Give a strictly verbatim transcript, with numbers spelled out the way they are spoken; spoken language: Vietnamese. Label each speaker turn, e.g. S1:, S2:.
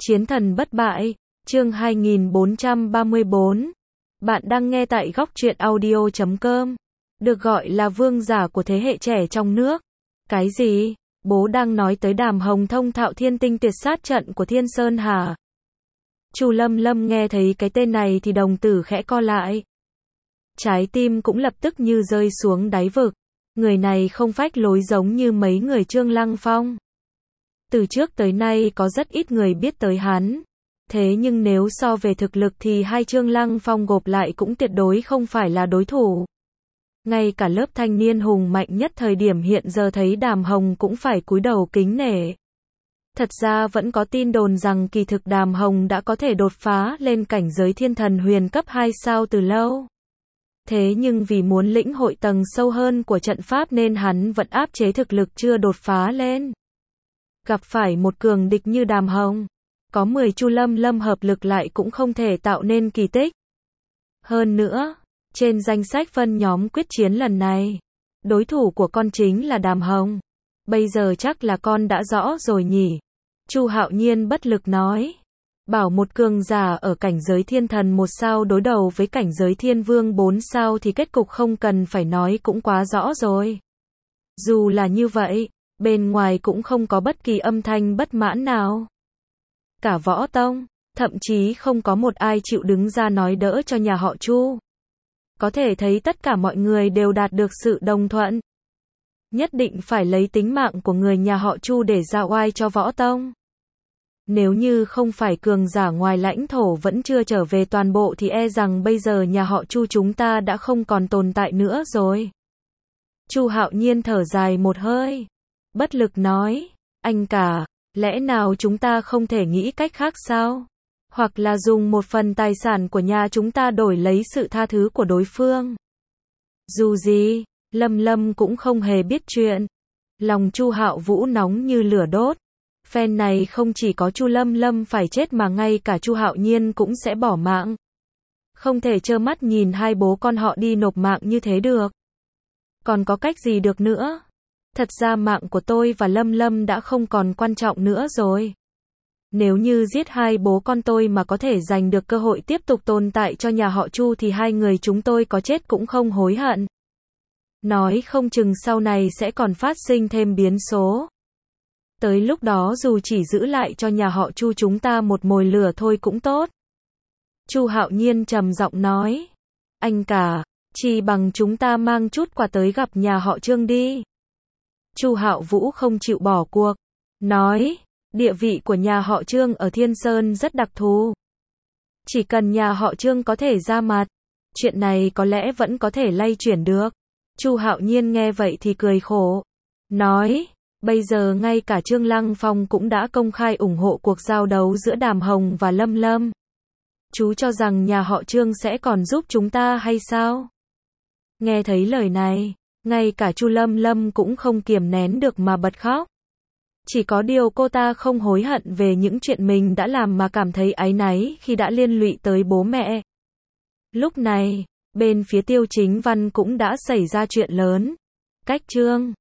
S1: Chiến thần bất bại, chương hai nghìn bốn trăm ba mươi tư. Bạn đang nghe tại góc truyện audio chấm com. Được gọi là vương giả của thế hệ trẻ trong nước. Cái gì? Bố đang nói tới Đàm Hồng thông thạo thiên tinh tuyệt sát trận của Thiên Sơn hả? Chu Lâm Lâm nghe thấy cái tên này thì đồng tử khẽ co lại. Trái tim cũng lập tức như rơi xuống đáy vực. Người này không phách lối giống như mấy người Trương Lăng Phong. Từ trước tới nay có rất ít người biết tới hắn. Thế nhưng nếu so về thực lực thì hai Trương Lăng Phong gộp lại cũng tuyệt đối không phải là đối thủ. Ngay cả lớp thanh niên hùng mạnh nhất thời điểm hiện giờ thấy Đàm Hồng cũng phải cúi đầu kính nể. Thật ra vẫn có tin đồn rằng kỳ thực Đàm Hồng đã có thể đột phá lên cảnh giới thiên thần huyền cấp hai sao từ lâu. Thế nhưng vì muốn lĩnh hội tầng sâu hơn của trận pháp nên hắn vẫn áp chế thực lực chưa đột phá lên. Gặp phải một cường địch như Đàm Hồng, có mười Chu Lâm Lâm hợp lực lại cũng không thể tạo nên kỳ tích. Hơn nữa, trên danh sách phân nhóm quyết chiến lần này, đối thủ của con chính là Đàm Hồng. Bây giờ chắc là con đã rõ rồi nhỉ? Chu Hạo Nhiên bất lực nói. Bảo một cường giả ở cảnh giới thiên thần một sao đối đầu với cảnh giới thiên vương bốn sao thì kết cục không cần phải nói cũng quá rõ rồi. Dù là như vậy, bên ngoài cũng không có bất kỳ âm thanh bất mãn nào. Cả võ tông, thậm chí không có một ai chịu đứng ra nói đỡ cho nhà họ Chu. Có thể thấy tất cả mọi người đều đạt được sự đồng thuận. Nhất định phải lấy tính mạng của người nhà họ Chu để ra oai cho võ tông. Nếu như không phải cường giả ngoài lãnh thổ vẫn chưa trở về toàn bộ thì e rằng bây giờ nhà họ Chu chúng ta đã không còn tồn tại nữa rồi. Chu Hạo Nhiên thở dài một hơi. Bất lực nói, anh cả, lẽ nào chúng ta không thể nghĩ cách khác sao? Hoặc là dùng một phần tài sản của nhà chúng ta đổi lấy sự tha thứ của đối phương. Dù gì, Lâm Lâm cũng không hề biết chuyện. Lòng Chu Hạo Vũ nóng như lửa đốt. Phen này không chỉ có Chu Lâm Lâm phải chết mà ngay cả Chu Hạo Nhiên cũng sẽ bỏ mạng. Không thể trơ mắt nhìn hai bố con họ đi nộp mạng như thế được. Còn có cách gì được nữa? Thật ra mạng của tôi và Lâm Lâm đã không còn quan trọng nữa rồi. Nếu như giết hai bố con tôi mà có thể giành được cơ hội tiếp tục tồn tại cho nhà họ Chu thì hai người chúng tôi có chết cũng không hối hận. Nói không chừng sau này sẽ còn phát sinh thêm biến số. Tới lúc đó dù chỉ giữ lại cho nhà họ Chu chúng ta một mồi lửa thôi cũng tốt. Chu Hạo Nhiên trầm giọng nói. Anh cả, chỉ bằng chúng ta mang chút quà tới gặp nhà họ Trương đi. Chu Hạo Vũ không chịu bỏ cuộc. Nói, địa vị của nhà họ Trương ở Thiên Sơn rất đặc thù. Chỉ cần nhà họ Trương có thể ra mặt, chuyện này có lẽ vẫn có thể lay chuyển được. Chu Hạo Nhiên nghe vậy thì cười khổ. Nói, bây giờ ngay cả Trương Lăng Phong cũng đã công khai ủng hộ cuộc giao đấu giữa Đàm Hồng và Lâm Lâm. Chú cho rằng nhà họ Trương sẽ còn giúp chúng ta hay sao? Nghe thấy lời này, ngay cả Chu Lâm Lâm cũng không kiềm nén được mà bật khóc. Chỉ có điều cô ta không hối hận về những chuyện mình đã làm mà cảm thấy áy náy khi đã liên lụy tới bố mẹ. Lúc này, bên phía Tiêu Chính Văn cũng đã xảy ra chuyện lớn. Cách Trương